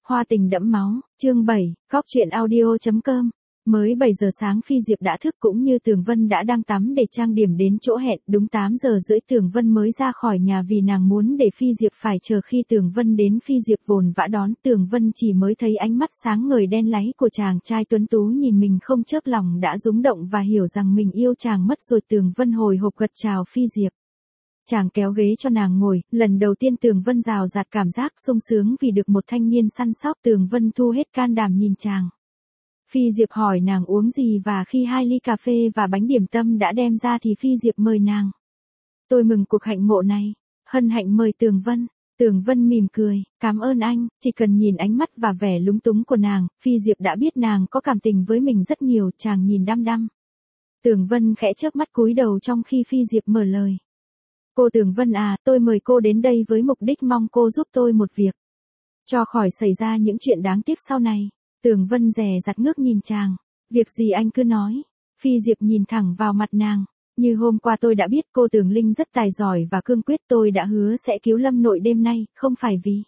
Hoa tình đẫm máu, chương 7, góc truyện audio.com. Mới 7 giờ sáng Phi Diệp đã thức cũng như Tường Vân đã đang tắm để trang điểm đến chỗ hẹn, đúng 8 giờ rưỡi Tường Vân mới ra khỏi nhà vì nàng muốn để Phi Diệp phải chờ khi Tường Vân đến. Phi Diệp vồn vã đón Tường Vân, chỉ mới thấy ánh mắt sáng ngời đen láy của chàng trai tuấn tú nhìn mình không chớp lòng đã rung động và hiểu rằng mình yêu chàng mất rồi. Tường Vân hồi hộp gật chào Phi Diệp. Chàng kéo ghế cho nàng ngồi, lần đầu tiên Tường Vân rào rạt cảm giác sung sướng vì được một thanh niên săn sóc. Tường Vân thu hết can đảm nhìn chàng. Phi Diệp hỏi nàng uống gì và khi 2 ly cà phê và bánh điểm tâm đã đem ra thì Phi Diệp mời nàng. Tôi mừng cuộc hạnh ngộ này, hân hạnh mời Tường Vân. Tường Vân mỉm cười, cảm ơn anh. Chỉ cần nhìn ánh mắt và vẻ lúng túng của nàng, Phi Diệp đã biết nàng có cảm tình với mình rất nhiều. Chàng nhìn đăm đăm. Tường Vân khẽ chớp mắt cúi đầu trong khi Phi Diệp mở lời. Cô Tường Vân à, tôi mời cô đến đây với mục đích mong cô giúp tôi một việc. Cho khỏi xảy ra những chuyện đáng tiếc sau này. Tường Vân dè dặt ngước nhìn chàng. Việc gì anh cứ nói. Phi Diệp nhìn thẳng vào mặt nàng. Như hôm qua tôi đã biết cô Tường Linh rất tài giỏi và cương quyết, tôi đã hứa sẽ cứu Lâm nội đêm nay, không phải vì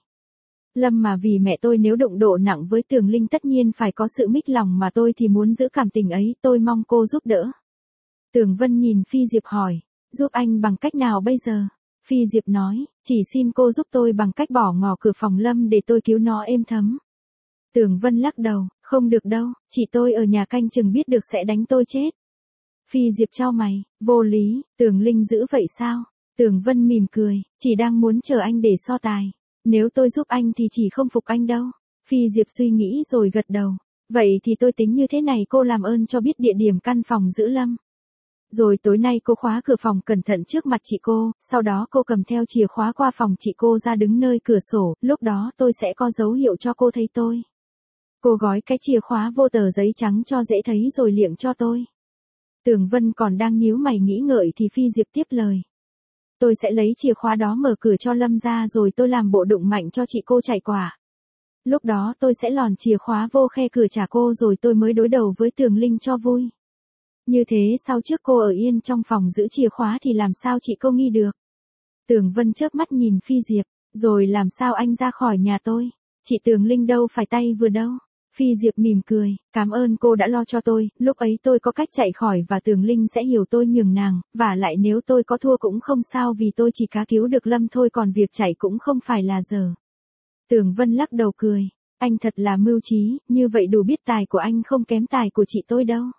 Lâm mà vì mẹ tôi. Nếu đụng độ nặng với Tường Linh tất nhiên phải có sự mích lòng mà tôi thì muốn giữ cảm tình ấy, tôi mong cô giúp đỡ. Tường Vân nhìn Phi Diệp hỏi. Giúp anh bằng cách nào bây giờ? Phi Diệp nói, chỉ xin cô giúp tôi bằng cách bỏ ngỏ cửa phòng Lâm để tôi cứu nó êm thấm. Tường Vân lắc đầu, không được đâu, chị tôi ở nhà canh chừng biết được sẽ đánh tôi chết. Phi Diệp chau mày, vô lý, Tường Linh dữ vậy sao? Tường Vân mỉm cười, chỉ đang muốn chờ anh để so tài. Nếu tôi giúp anh thì chỉ không phục anh đâu. Phi Diệp suy nghĩ rồi gật đầu. Vậy thì tôi tính như thế này, cô làm ơn cho biết địa điểm căn phòng giữ Lâm. Rồi tối nay cô khóa cửa phòng cẩn thận trước mặt chị cô, sau đó cô cầm theo chìa khóa qua phòng chị cô ra đứng nơi cửa sổ, lúc đó tôi sẽ có dấu hiệu cho cô thấy tôi. Cô gói cái chìa khóa vô tờ giấy trắng cho dễ thấy rồi liệng cho tôi. Tường Vân còn đang nhíu mày nghĩ ngợi thì Phi Diệp tiếp lời. Tôi sẽ lấy chìa khóa đó mở cửa cho Lâm ra rồi tôi làm bộ đụng mạnh cho chị cô chạy quả. Lúc đó tôi sẽ lòn chìa khóa vô khe cửa trả cô rồi tôi mới đối đầu với Tường Linh cho vui. Như thế sau trước cô ở yên trong phòng giữ chìa khóa thì làm sao chị cô nghi được. Tường Vân chớp mắt nhìn Phi Diệp, rồi làm sao anh ra khỏi nhà tôi. Chị Tường Linh đâu phải tay vừa đâu. Phi Diệp mỉm cười, cảm ơn cô đã lo cho tôi, lúc ấy tôi có cách chạy khỏi và Tường Linh sẽ hiểu tôi nhường nàng, và lại nếu tôi có thua cũng không sao vì tôi chỉ cá cứu được Lâm thôi, còn việc chạy cũng không phải là giờ. Tường Vân lắc đầu cười, anh thật là mưu trí, như vậy đủ biết tài của anh không kém tài của chị tôi đâu.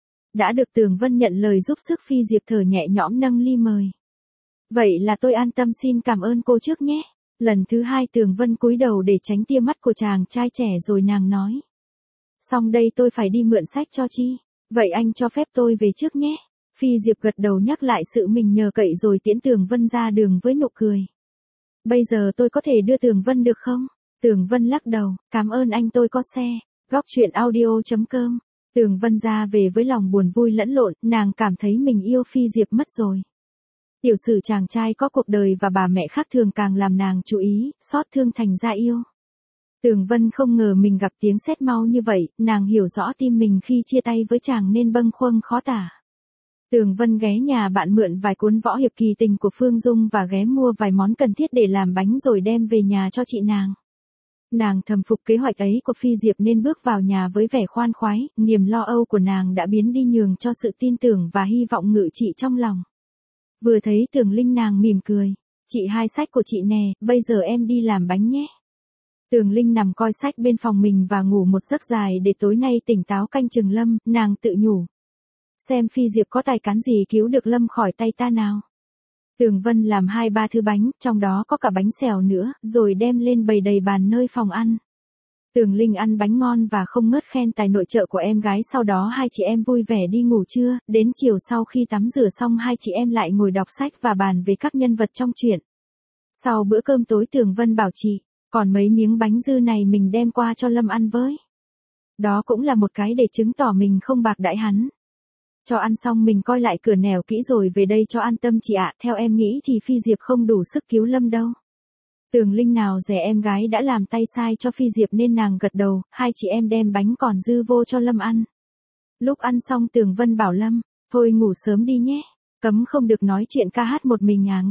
Đã được Tường Vân nhận lời giúp sức, Phi Diệp thở nhẹ nhõm nâng ly mời. Vậy là tôi an tâm, xin cảm ơn cô trước nhé. Lần thứ 2 Tường Vân cúi đầu để tránh tia mắt của chàng trai trẻ rồi nàng nói. Xong đây tôi phải đi mượn sách cho Chi. Vậy anh cho phép tôi về trước nhé. Phi Diệp gật đầu nhắc lại sự mình nhờ cậy rồi tiễn Tường Vân ra đường với nụ cười. Bây giờ tôi có thể đưa Tường Vân được không? Tường Vân lắc đầu, cảm ơn anh, tôi có xe. Góc truyện audio.com. Tường Vân ra về với lòng buồn vui lẫn lộn, nàng cảm thấy mình yêu Phi Diệp mất rồi. Tiểu sử chàng trai có cuộc đời và bà mẹ khác thường càng làm nàng chú ý, xót thương thành ra yêu. Tường Vân không ngờ mình gặp tiếng sét mau như vậy, nàng hiểu rõ tim mình khi chia tay với chàng nên bâng khuâng khó tả. Tường Vân ghé nhà bạn mượn vài cuốn võ hiệp kỳ tình của Phương Dung và ghé mua vài món cần thiết để làm bánh rồi đem về nhà cho chị nàng. Nàng thầm phục kế hoạch ấy của Phi Diệp nên bước vào nhà với vẻ khoan khoái, niềm lo âu của nàng đã biến đi nhường cho sự tin tưởng và hy vọng ngự trị trong lòng. Vừa thấy Tường Linh nàng mỉm cười, chị hai sách của chị nè, bây giờ em đi làm bánh nhé. Tường Linh nằm coi sách bên phòng mình và ngủ một giấc dài để tối nay tỉnh táo canh chừng Lâm, nàng tự nhủ. Xem Phi Diệp có tài cán gì cứu được Lâm khỏi tay ta nào. Tường Vân làm 2-3 thứ bánh, trong đó có cả bánh xèo nữa, rồi đem lên bày đầy bàn nơi phòng ăn. Tường Linh ăn bánh ngon và không ngớt khen tài nội trợ của em gái, sau đó hai chị em vui vẻ đi ngủ trưa, đến chiều sau khi tắm rửa xong hai chị em lại ngồi đọc sách và bàn về các nhân vật trong truyện. Sau bữa cơm tối Tường Vân bảo chị, còn mấy miếng bánh dư này mình đem qua cho Lâm ăn với. Đó cũng là một cái để chứng tỏ mình không bạc đãi hắn. Cho ăn xong mình coi lại cửa nẻo kỹ rồi về đây cho an tâm chị ạ, theo em nghĩ thì Phi Diệp không đủ sức cứu Lâm đâu. Tường Linh nào dè em gái đã làm tay sai cho Phi Diệp nên nàng gật đầu, hai chị em đem bánh còn dư vô cho Lâm ăn. Lúc ăn xong Tường Vân bảo Lâm, thôi ngủ sớm đi nhé, cấm không được nói chuyện ca hát một mình nghe.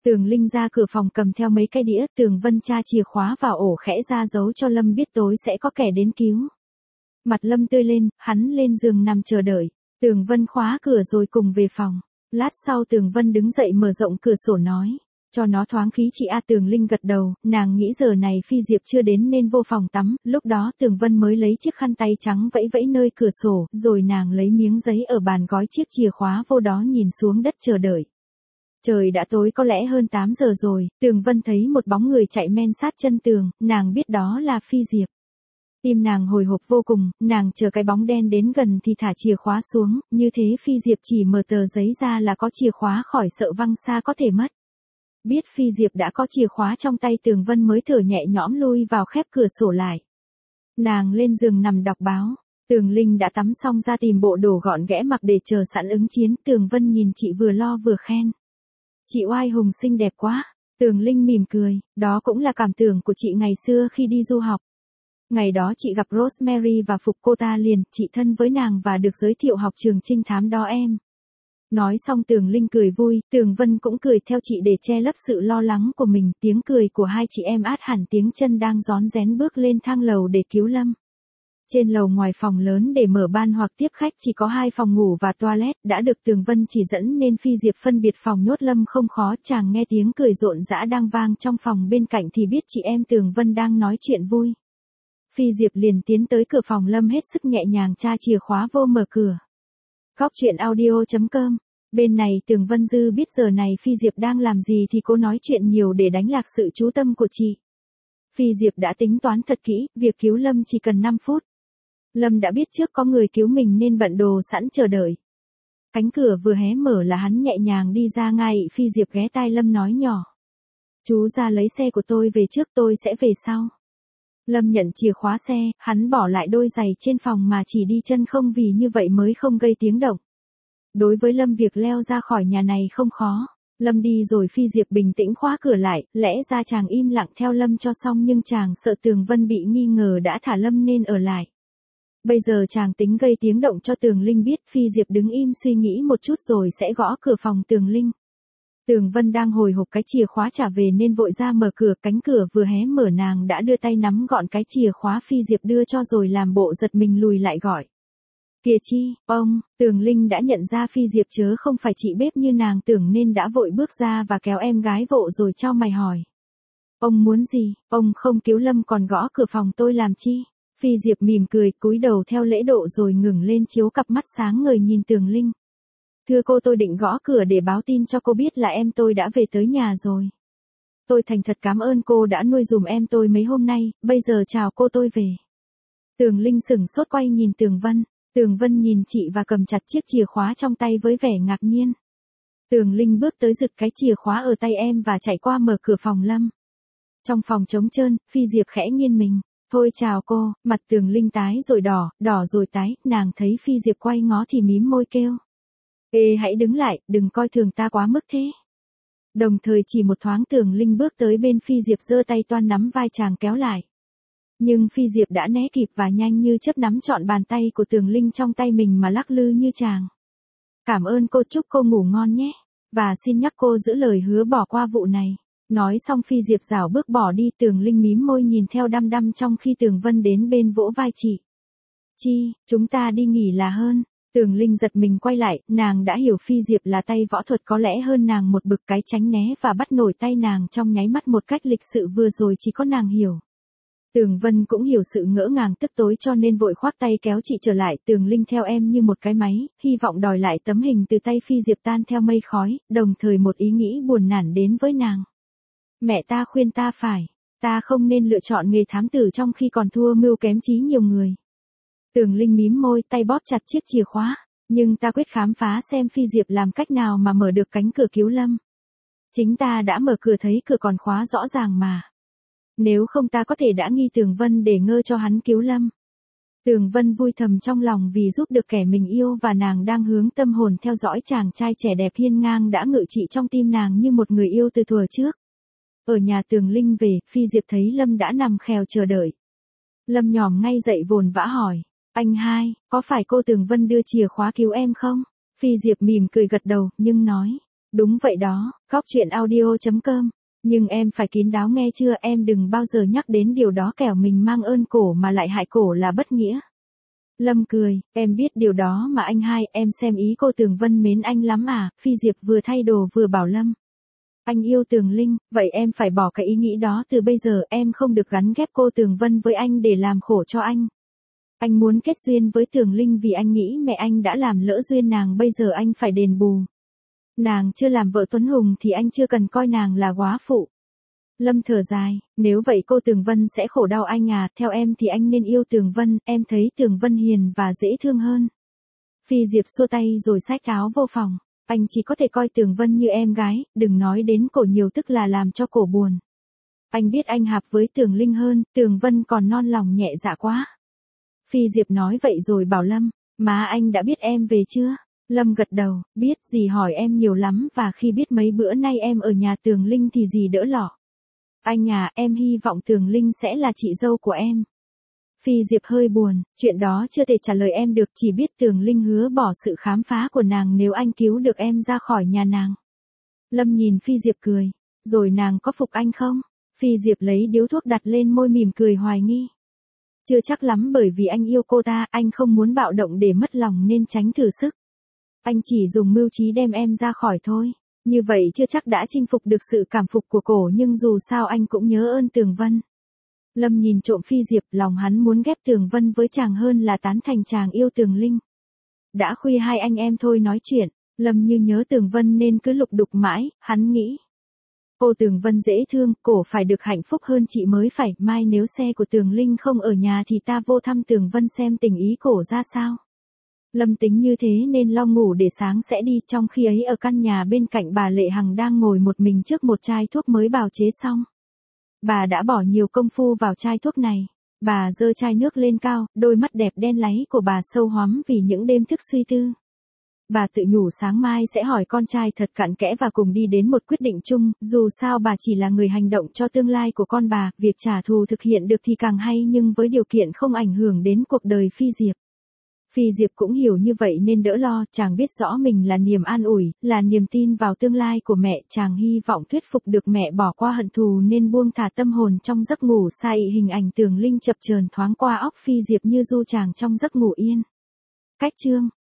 Tường Linh ra cửa phòng cầm theo mấy cái đĩa, Tường Vân tra chìa khóa vào ổ khẽ ra giấu cho Lâm biết tối sẽ có kẻ đến cứu. Mặt Lâm tươi lên, hắn lên giường nằm chờ đợi. Tường Vân khóa cửa rồi cùng về phòng. Lát sau Tường Vân đứng dậy mở rộng cửa sổ nói. Cho nó thoáng khí chị A. Tường Linh gật đầu, nàng nghĩ giờ này Phi Diệp chưa đến nên vô phòng tắm. Lúc đó Tường Vân mới lấy chiếc khăn tay trắng vẫy vẫy nơi cửa sổ, rồi nàng lấy miếng giấy ở bàn gói chiếc chìa khóa vô đó nhìn xuống đất chờ đợi. Trời đã tối có lẽ hơn 8 giờ rồi, Tường Vân thấy một bóng người chạy men sát chân tường, nàng biết đó là Phi Diệp. Tim nàng hồi hộp vô cùng, nàng chờ cái bóng đen đến gần thì thả chìa khóa xuống, như thế Phi Diệp chỉ mở tờ giấy ra là có chìa khóa khỏi sợ văng xa có thể mất. Biết Phi Diệp đã có chìa khóa trong tay Tường Vân mới thở nhẹ nhõm lui vào khép cửa sổ lại. Nàng lên giường nằm đọc báo. Tường Linh đã tắm xong ra tìm bộ đồ gọn ghẽ mặc để chờ sẵn ứng chiến. Tường Vân nhìn chị vừa lo vừa khen. Chị oai hùng xinh đẹp quá. Tường Linh mỉm cười, đó cũng là cảm tưởng của chị ngày xưa khi đi du học. Ngày đó chị gặp Rosemary và phục cô ta liền, chị thân với nàng và được giới thiệu học trường trinh thám đó em. Nói xong Tường Linh cười vui, Tường Vân cũng cười theo chị để che lấp sự lo lắng của mình. Tiếng cười của hai chị em át hẳn tiếng chân đang rón rén bước lên thang lầu để cứu Lâm. Trên lầu ngoài phòng lớn để mở ban hoặc tiếp khách chỉ có 2 phòng ngủ và toilet, đã được Tường Vân chỉ dẫn nên Phi Diệp phân biệt phòng nhốt Lâm không khó. Chàng nghe tiếng cười rộn rã đang vang trong phòng bên cạnh thì biết chị em Tường Vân đang nói chuyện vui. Phi Diệp liền tiến tới cửa phòng Lâm hết sức nhẹ nhàng tra chìa khóa vô mở cửa. Góc truyện audio.com. Bên này Tường Vân Dư biết giờ này Phi Diệp đang làm gì thì cô nói chuyện nhiều để đánh lạc sự chú tâm của chị. Phi Diệp đã tính toán thật kỹ, việc cứu Lâm chỉ cần 5 phút. Lâm đã biết trước có người cứu mình nên bận đồ sẵn chờ đợi. Cánh cửa vừa hé mở là hắn nhẹ nhàng đi ra ngay. Phi Diệp ghé tai Lâm nói nhỏ. Chú ra lấy xe của tôi về trước, tôi sẽ về sau. Lâm nhận chìa khóa xe, hắn bỏ lại đôi giày trên phòng mà chỉ đi chân không vì như vậy mới không gây tiếng động. Đối với Lâm việc leo ra khỏi nhà này không khó. Lâm đi rồi Phi Diệp bình tĩnh khóa cửa lại, lẽ ra chàng im lặng theo Lâm cho xong nhưng chàng sợ Tường Vân bị nghi ngờ đã thả Lâm nên ở lại. Bây giờ chàng tính gây tiếng động cho Tường Linh biết. Phi Diệp đứng im suy nghĩ một chút rồi sẽ gõ cửa phòng Tường Linh. Tường Vân đang hồi hộp cái chìa khóa trả về nên vội ra mở cửa. Cánh cửa vừa hé mở nàng đã đưa tay nắm gọn cái chìa khóa Phi Diệp đưa cho rồi làm bộ giật mình lùi lại gọi. Kìa chi, ông. Tường Linh đã nhận ra Phi Diệp chớ không phải chị bếp như nàng tưởng nên đã vội bước ra và kéo em gái vộ rồi chau mày hỏi. Ông muốn gì, ông không cứu Lâm còn gõ cửa phòng tôi làm chi? Phi Diệp mỉm cười cúi đầu theo lễ độ rồi ngừng lên chiếu cặp mắt sáng ngời nhìn Tường Linh. Thưa cô, tôi định gõ cửa để báo tin cho cô biết là em tôi đã về tới nhà rồi. Tôi thành thật cảm ơn cô đã nuôi dùm em tôi mấy hôm nay, bây giờ chào cô, tôi về. Tường Linh sửng sốt quay nhìn Tường Vân. Tường Vân nhìn chị và cầm chặt chiếc chìa khóa trong tay với vẻ ngạc nhiên. Tường Linh bước tới giật cái chìa khóa ở tay em và chạy qua mở cửa phòng Lâm. Trong phòng trống trơn, Phi Diệp khẽ nghiêng mình. Thôi chào cô. Mặt Tường Linh tái rồi đỏ, đỏ rồi tái, nàng thấy Phi Diệp quay ngó thì mím môi kêu. Ê hãy đứng lại, đừng coi thường ta quá mức thế. Đồng thời chỉ một thoáng Tường Linh bước tới bên Phi Diệp giơ tay toan nắm vai chàng kéo lại. Nhưng Phi Diệp đã né kịp và nhanh như chớp nắm trọn bàn tay của Tường Linh trong tay mình mà lắc lư như chàng. Cảm ơn cô, chúc cô ngủ ngon nhé. Và xin nhắc cô giữ lời hứa bỏ qua vụ này. Nói xong Phi Diệp rảo bước bỏ đi. Tường Linh mím môi nhìn theo đăm đăm trong khi Tường Vân đến bên vỗ vai chị. Chi, chúng ta đi nghỉ là hơn. Tường Linh giật mình quay lại, nàng đã hiểu Phi Diệp là tay võ thuật có lẽ hơn nàng một bực, cái tránh né và bắt nổi tay nàng trong nháy mắt một cách lịch sự vừa rồi chỉ có nàng hiểu. Tường Vân cũng hiểu sự ngỡ ngàng tức tối cho nên vội khoác tay kéo chị trở lại. Tường Linh theo em như một cái máy, hy vọng đòi lại tấm hình từ tay Phi Diệp tan theo mây khói, đồng thời một ý nghĩ buồn nản đến với nàng. Mẹ ta khuyên ta không nên lựa chọn nghề thám tử trong khi còn thua mưu kém chí nhiều người. Tường Linh mím môi, tay bóp chặt chiếc chìa khóa, nhưng ta quyết khám phá xem Phi Diệp làm cách nào mà mở được cánh cửa cứu Lâm. Chính ta đã mở cửa thấy cửa còn khóa rõ ràng mà. Nếu không ta có thể đã nghi Tường Vân để ngơ cho hắn cứu Lâm. Tường Vân vui thầm trong lòng vì giúp được kẻ mình yêu và nàng đang hướng tâm hồn theo dõi chàng trai trẻ đẹp hiên ngang đã ngự trị trong tim nàng như một người yêu từ thuở trước. Ở nhà Tường Linh về, Phi Diệp thấy Lâm đã nằm khèo chờ đợi. Lâm nhòm ngay dậy vồn vã hỏi. Anh hai, có phải cô Tường Vân đưa chìa khóa cứu em không? Phi Diệp mỉm cười gật đầu, nhưng nói. Đúng vậy đó, góc chuyện audio.com. Nhưng em phải kín đáo nghe chưa, em đừng bao giờ nhắc đến điều đó kẻo mình mang ơn cổ mà lại hại cổ là bất nghĩa. Lâm cười, em biết điều đó mà anh hai, em xem ý cô Tường Vân mến anh lắm à, Phi Diệp vừa thay đồ vừa bảo Lâm. Anh yêu Tường Linh, vậy em phải bỏ cái ý nghĩ đó từ bây giờ, em không được gắn ghép cô Tường Vân với anh để làm khổ cho anh. Anh muốn kết duyên với Tường Linh vì anh nghĩ mẹ anh đã làm lỡ duyên nàng, bây giờ anh phải đền bù. Nàng chưa làm vợ Tuấn Hùng thì anh chưa cần coi nàng là góa phụ. Lâm thở dài, nếu vậy cô Tường Vân sẽ khổ đau anh à, theo em thì anh nên yêu Tường Vân, em thấy Tường Vân hiền và dễ thương hơn. Phi Diệp xua tay rồi xách áo vô phòng, anh chỉ có thể coi Tường Vân như em gái, đừng nói đến cổ nhiều tức là làm cho cổ buồn. Anh biết anh hợp với Tường Linh hơn, Tường Vân còn non lòng nhẹ dạ quá. Phi Diệp nói vậy rồi bảo Lâm, má anh đã biết em về chưa? Lâm gật đầu, biết, dì hỏi em nhiều lắm và khi biết mấy bữa nay em ở nhà Tường Linh thì dì đỡ lọ. Anh à, em hy vọng Tường Linh sẽ là chị dâu của em. Phi Diệp hơi buồn, chuyện đó chưa thể trả lời em được, chỉ biết Tường Linh hứa bỏ sự khám phá của nàng nếu anh cứu được em ra khỏi nhà nàng. Lâm nhìn Phi Diệp cười, rồi nàng có phục anh không? Phi Diệp lấy điếu thuốc đặt lên môi mỉm cười hoài nghi. Chưa chắc lắm, bởi vì anh yêu cô ta, anh không muốn bạo động để mất lòng nên tránh thử sức. Anh chỉ dùng mưu trí đem em ra khỏi thôi. Như vậy chưa chắc đã chinh phục được sự cảm phục của cổ, nhưng dù sao anh cũng nhớ ơn Tường Vân. Lâm nhìn trộm Phi Diệp, lòng hắn muốn ghép Tường Vân với chàng hơn là tán thành chàng yêu Tường Linh. Đã khuya hai anh em thôi nói chuyện, Lâm như nhớ Tường Vân nên cứ lục đục mãi, hắn nghĩ. Cô Tường Vân dễ thương, cổ phải được hạnh phúc hơn chị mới phải, mai nếu xe của Tường Linh không ở nhà thì ta vô thăm Tường Vân xem tình ý cổ ra sao. Lâm tính như thế nên lo ngủ để sáng sẽ đi, trong khi ấy ở căn nhà bên cạnh bà Lệ Hằng đang ngồi một mình trước một chai thuốc mới bào chế xong. Bà đã bỏ nhiều công phu vào chai thuốc này. Bà giơ chai nước lên cao, đôi mắt đẹp đen láy của bà sâu hoắm vì những đêm thức suy tư. Bà tự nhủ sáng mai sẽ hỏi con trai thật cặn kẽ và cùng đi đến một quyết định chung, dù sao bà chỉ là người hành động cho tương lai của con bà, việc trả thù thực hiện được thì càng hay nhưng với điều kiện không ảnh hưởng đến cuộc đời Phi Diệp. Phi Diệp cũng hiểu như vậy nên đỡ lo, chàng biết rõ mình là niềm an ủi, là niềm tin vào tương lai của mẹ, chàng hy vọng thuyết phục được mẹ bỏ qua hận thù nên buông thả tâm hồn trong giấc ngủ say, hình ảnh Tường Linh chập chờn thoáng qua óc Phi Diệp như du chàng trong giấc ngủ yên. Cách chương